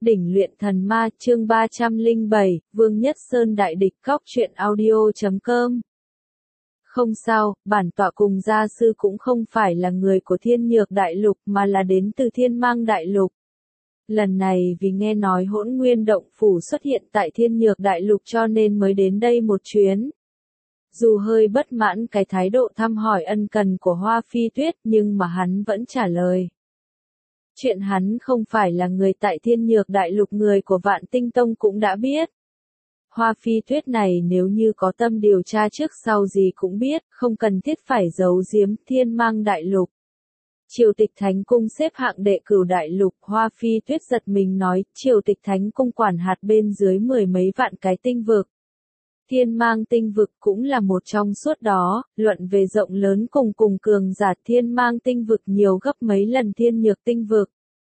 Đỉnh luyện thần ma chương 307, Vương Nhất Sơn đại địch cóc truyện audio.com. Không sao, bản tọa cùng gia sư cũng không phải là người của Thiên Nhược Đại Lục mà là đến từ Thiên Mang Đại Lục. Lần này vì nghe nói Hỗn Nguyên Động Phủ xuất hiện tại Thiên Nhược Đại Lục cho nên mới đến đây một chuyến. Dù hơi bất mãn cái thái độ thăm hỏi ân cần của Hoa Phi Tuyết nhưng mà hắn vẫn trả lời. Chuyện hắn không phải là người tại Thiên Nhược Đại Lục người của Vạn Tinh Tông cũng đã biết. Hoa Phi Tuyết này nếu như có tâm điều tra trước sau gì cũng biết, không cần thiết phải giấu giếm Thiên Mang Đại Lục. Triều Tịch Thánh Cung xếp hạng đệ cửu đại lục, Hoa Phi Tuyết giật mình nói, Triều Tịch Thánh Cung quản hạt bên dưới mười mấy vạn cái tinh vực. Thiên Mang tinh vực cũng là một trong suốt đó, luận về rộng lớn cùng cường giả Thiên Mang tinh vực nhiều gấp mấy lần Thiên Nhược tinh vực.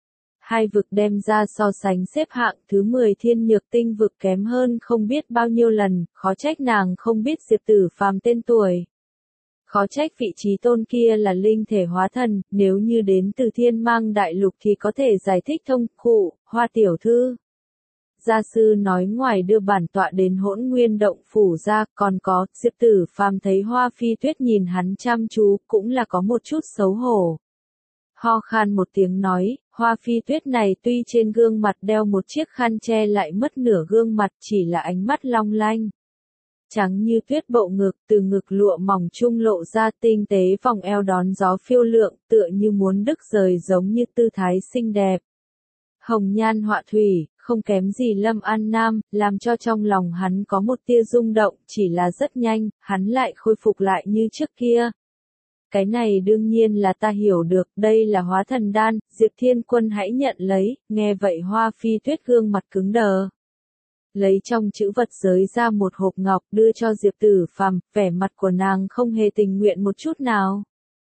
Hai vực đem ra so sánh xếp hạng thứ 10 Thiên Nhược tinh vực kém hơn không biết bao nhiêu lần, khó trách nàng không biết Diệp Tử Phàm tên tuổi. Khó trách vị trí tôn kia là linh thể hóa thần, nếu như đến từ Thiên Mang Đại Lục thì có thể giải thích thông cụ, Hoa tiểu thư. Gia sư nói ngoài đưa bản tọa đến Hỗn Nguyên Động Phủ ra, còn có, Diệp Tử Phàm thấy Hoa Phi Tuyết nhìn hắn chăm chú, cũng là có một chút xấu hổ. Ho khan một tiếng nói, Hoa Phi Tuyết này tuy trên gương mặt đeo một chiếc khăn che lại mất nửa gương mặt chỉ là ánh mắt long lanh. Trắng như tuyết bộ ngực, từ ngực lụa mỏng trung lộ ra tinh tế vòng eo đón gió phiêu lượng, tựa như muốn đứt rời giống như tư thái xinh đẹp. Hồng nhan họa thủy, không kém gì Lâm An Nam, làm cho trong lòng hắn có một tia rung động, chỉ là rất nhanh, hắn lại khôi phục lại như trước kia. Cái này đương nhiên là ta hiểu được, đây là hóa thần đan, Diệp Thiên Quân hãy nhận lấy, nghe vậy Hoa Phi Tuyết gương mặt cứng đờ. Lấy trong chữ vật giới ra một hộp ngọc đưa cho Diệp Tử Phàm, vẻ mặt của nàng không hề tình nguyện một chút nào.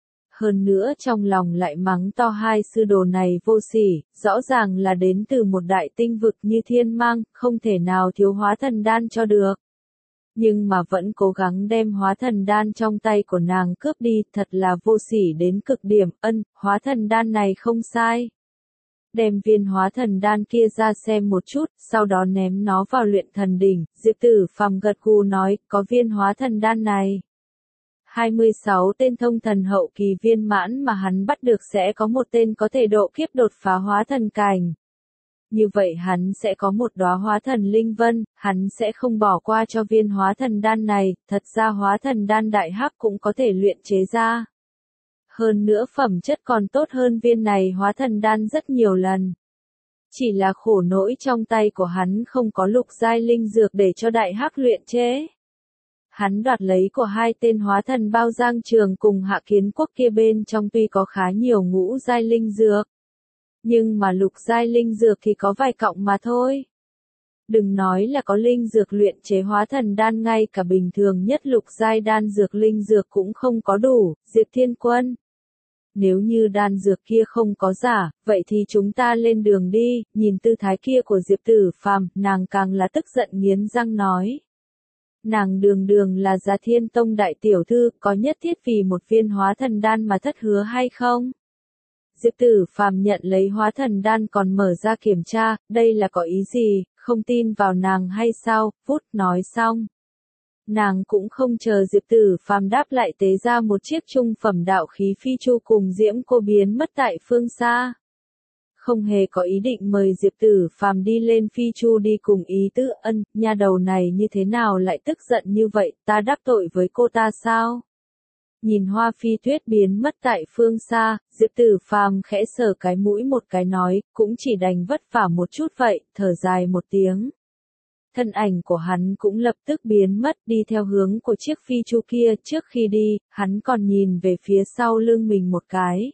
Hơn nữa trong lòng lại mắng to hai sư đồ này vô sỉ, rõ ràng là đến từ một đại tinh vực như Thiên Mang, không thể nào thiếu hóa thần đan cho được. Nhưng mà vẫn cố gắng đem hóa thần đan trong tay của nàng cướp đi, thật là vô sỉ đến cực điểm, hóa thần đan này không sai. Đem viên hóa thần đan kia ra xem một chút, sau đó ném nó vào luyện thần đỉnh, Diệp Tử Phàm gật gù nói, có viên hóa thần đan này. 26 tên thông thần hậu kỳ viên mãn mà hắn bắt được sẽ có một tên có thể độ kiếp đột phá hóa thần cảnh. Như vậy hắn sẽ có một đóa hóa thần linh vân, hắn sẽ không bỏ qua cho viên hóa thần đan này, thật ra hóa thần đan đại hắc cũng có thể luyện chế ra. Hơn nữa phẩm chất còn tốt hơn viên này hóa thần đan rất nhiều lần. Chỉ là khổ nỗi trong tay của hắn không có lục giai linh dược để cho đại hắc luyện chế. Hắn đoạt lấy của hai tên hóa thần Bao Giang Trường cùng Hạ Kiến Quốc kia bên trong tuy có khá nhiều ngũ giai linh dược. Nhưng mà lục giai linh dược thì có vài cọng mà thôi. Đừng nói là có linh dược luyện chế hóa thần đan, ngay cả bình thường nhất lục giai đan dược linh dược cũng không có đủ, Diệp Thiên Quân. Nếu như đan dược kia không có giả, vậy thì chúng ta lên đường đi, nhìn tư thái kia của Diệp Tử Phàm, nàng càng là tức giận nghiến răng nói. Nàng đường là Giá Thiên Tông đại tiểu thư, có nhất thiết vì một viên hóa thần đan mà thất hứa hay không? Diệp Tử Phàm nhận lấy hóa thần đan còn mở ra kiểm tra, đây là có ý gì, không tin vào nàng hay sao, phút nói xong. Nàng cũng không chờ Diệp Tử Phàm đáp lại tế ra một chiếc trung phẩm đạo khí phi chu cùng diễm cô biến mất tại phương xa. Không hề có ý định mời Diệp Tử Phàm đi lên phi chu đi cùng ý tứ, nha đầu này như thế nào lại tức giận như vậy, ta đáp tội với cô ta sao? Nhìn Hoa Phi Tuyết biến mất tại phương xa, Diệp Tử Phàm khẽ sờ cái mũi một cái nói, cũng chỉ đành vất vả một chút vậy, thở dài một tiếng. Thân ảnh của hắn cũng lập tức biến mất đi theo hướng của chiếc phi chu kia, trước khi đi, hắn còn nhìn về phía sau lưng mình một cái.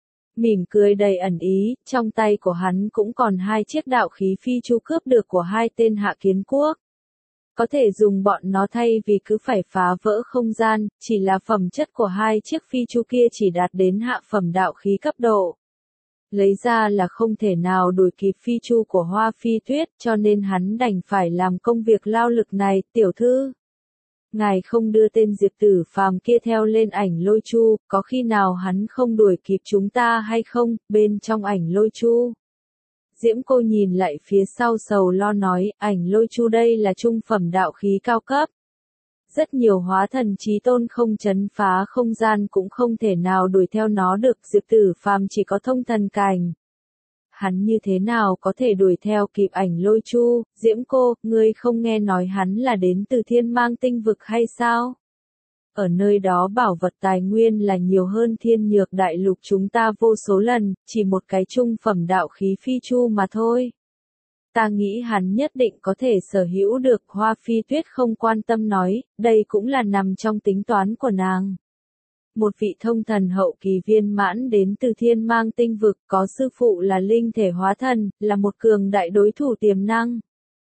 Mỉm cười đầy ẩn ý, trong tay của hắn cũng còn hai chiếc đạo khí phi chu cướp được của hai tên Hạ Kiến Quốc. Có thể dùng bọn nó thay vì cứ phải phá vỡ không gian, chỉ là phẩm chất của hai chiếc phi chu kia chỉ đạt đến hạ phẩm đạo khí cấp độ. Lấy ra là không thể nào đuổi kịp phi chu của Hoa Phi Tuyết, cho nên hắn đành phải làm công việc lao lực này, tiểu thư. Ngài không đưa tên Diệp Tử Phàm kia theo lên ảnh lôi chu, có khi nào hắn không đuổi kịp chúng ta hay không, bên trong ảnh lôi chu. Diễm Cô nhìn lại phía sau sầu lo nói, ảnh lôi chu đây là trung phẩm đạo khí cao cấp. Rất nhiều hóa thần chí tôn không chấn phá không gian cũng không thể nào đuổi theo nó được, Diệp Tử Phàm chỉ có thông thần cảnh. Hắn như thế nào có thể đuổi theo kịp ảnh lôi chu? Diễm Cô, ngươi không nghe nói hắn là đến từ Thiên Mang tinh vực hay sao? Ở nơi đó bảo vật tài nguyên là nhiều hơn Thiên Nhược đại lục chúng ta vô số lần, chỉ một cái trung phẩm đạo khí phi chu mà thôi. Ta nghĩ hắn nhất định có thể sở hữu được. Hoa Phi Tuyết không quan tâm nói, đây cũng là nằm trong tính toán của nàng. Một vị thông thần hậu kỳ viên mãn đến từ Thiên Mang tinh vực, có sư phụ là linh thể hóa thần, là một cường đại đối thủ tiềm năng.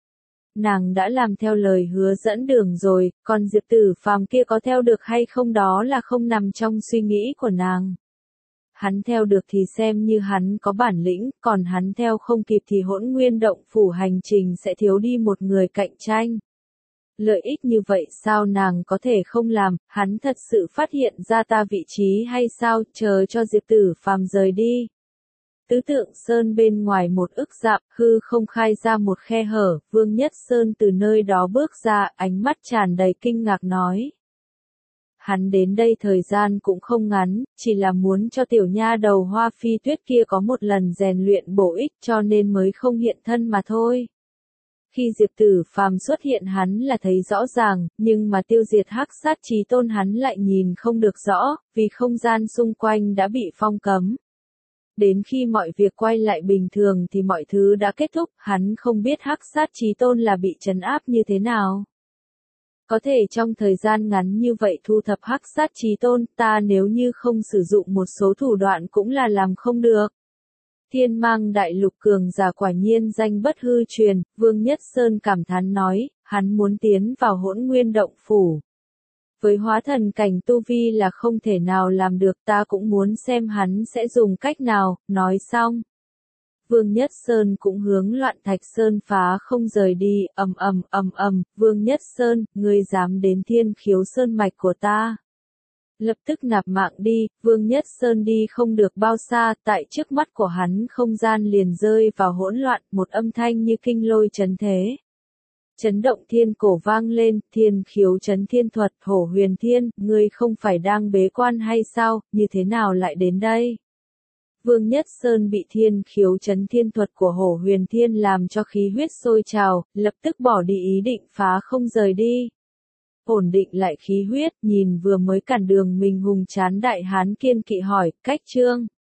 Nàng đã làm theo lời hứa dẫn đường rồi, còn Diệp Tử Phàm kia có theo được hay không đó là không nằm trong suy nghĩ của nàng. Hắn theo được thì xem như hắn có bản lĩnh, còn hắn theo không kịp thì Hỗn Nguyên Động Phủ hành trình sẽ thiếu đi một người cạnh tranh. Lợi ích như vậy sao nàng có thể không làm, hắn thật sự phát hiện ra ta vị trí hay sao, chờ cho Diệp Tử Phàm rời đi. Tứ Tượng Sơn bên ngoài một ức dặm, hư không khai ra một khe hở, Vương Nhất Sơn từ nơi đó bước ra, ánh mắt tràn đầy kinh ngạc nói. Hắn đến đây thời gian cũng không ngắn, chỉ là muốn cho tiểu nha đầu Hoa Phi Tuyết kia có một lần rèn luyện bổ ích cho nên mới không hiện thân mà thôi. Khi Diệp Tử Phàm xuất hiện hắn là thấy rõ ràng, nhưng mà tiêu diệt hắc sát chí tôn hắn lại nhìn không được rõ, vì không gian xung quanh đã bị phong cấm. Đến khi mọi việc quay lại bình thường thì mọi thứ đã kết thúc, hắn không biết hắc sát chí tôn là bị trấn áp như thế nào. Có thể trong thời gian ngắn như vậy thu thập hắc sát chí tôn, ta nếu như không sử dụng một số thủ đoạn cũng là làm không được. Thiên Mang đại lục cường giả quả nhiên danh bất hư truyền, Vương Nhất Sơn cảm thán nói, hắn muốn tiến vào Hỗn Nguyên Động Phủ. Với hóa thần cảnh tu vi là không thể nào làm được, ta cũng muốn xem hắn sẽ dùng cách nào, nói xong. Vương Nhất Sơn cũng hướng Loạn Thạch Sơn phá không rời đi, Vương Nhất Sơn, ngươi dám đến Thiên Khiếu Sơn mạch của ta. Lập tức nạp mạng đi, Vương Nhất Sơn đi không được bao xa, tại trước mắt của hắn không gian liền rơi vào hỗn loạn, một âm thanh như kinh lôi chấn thế. Chấn động thiên cổ vang lên, Thiên Khiếu chấn thiên thuật, Hổ Huyền Thiên, ngươi không phải đang bế quan hay sao, như thế nào lại đến đây? Vương Nhất Sơn bị Thiên Khiếu chấn thiên thuật của Hổ Huyền Thiên làm cho khí huyết sôi trào, lập tức bỏ đi ý định phá không rời đi. Ổn định lại khí huyết, nhìn vừa mới cản đường mình hùng trán đại hán kiên kỵ hỏi, cách trương.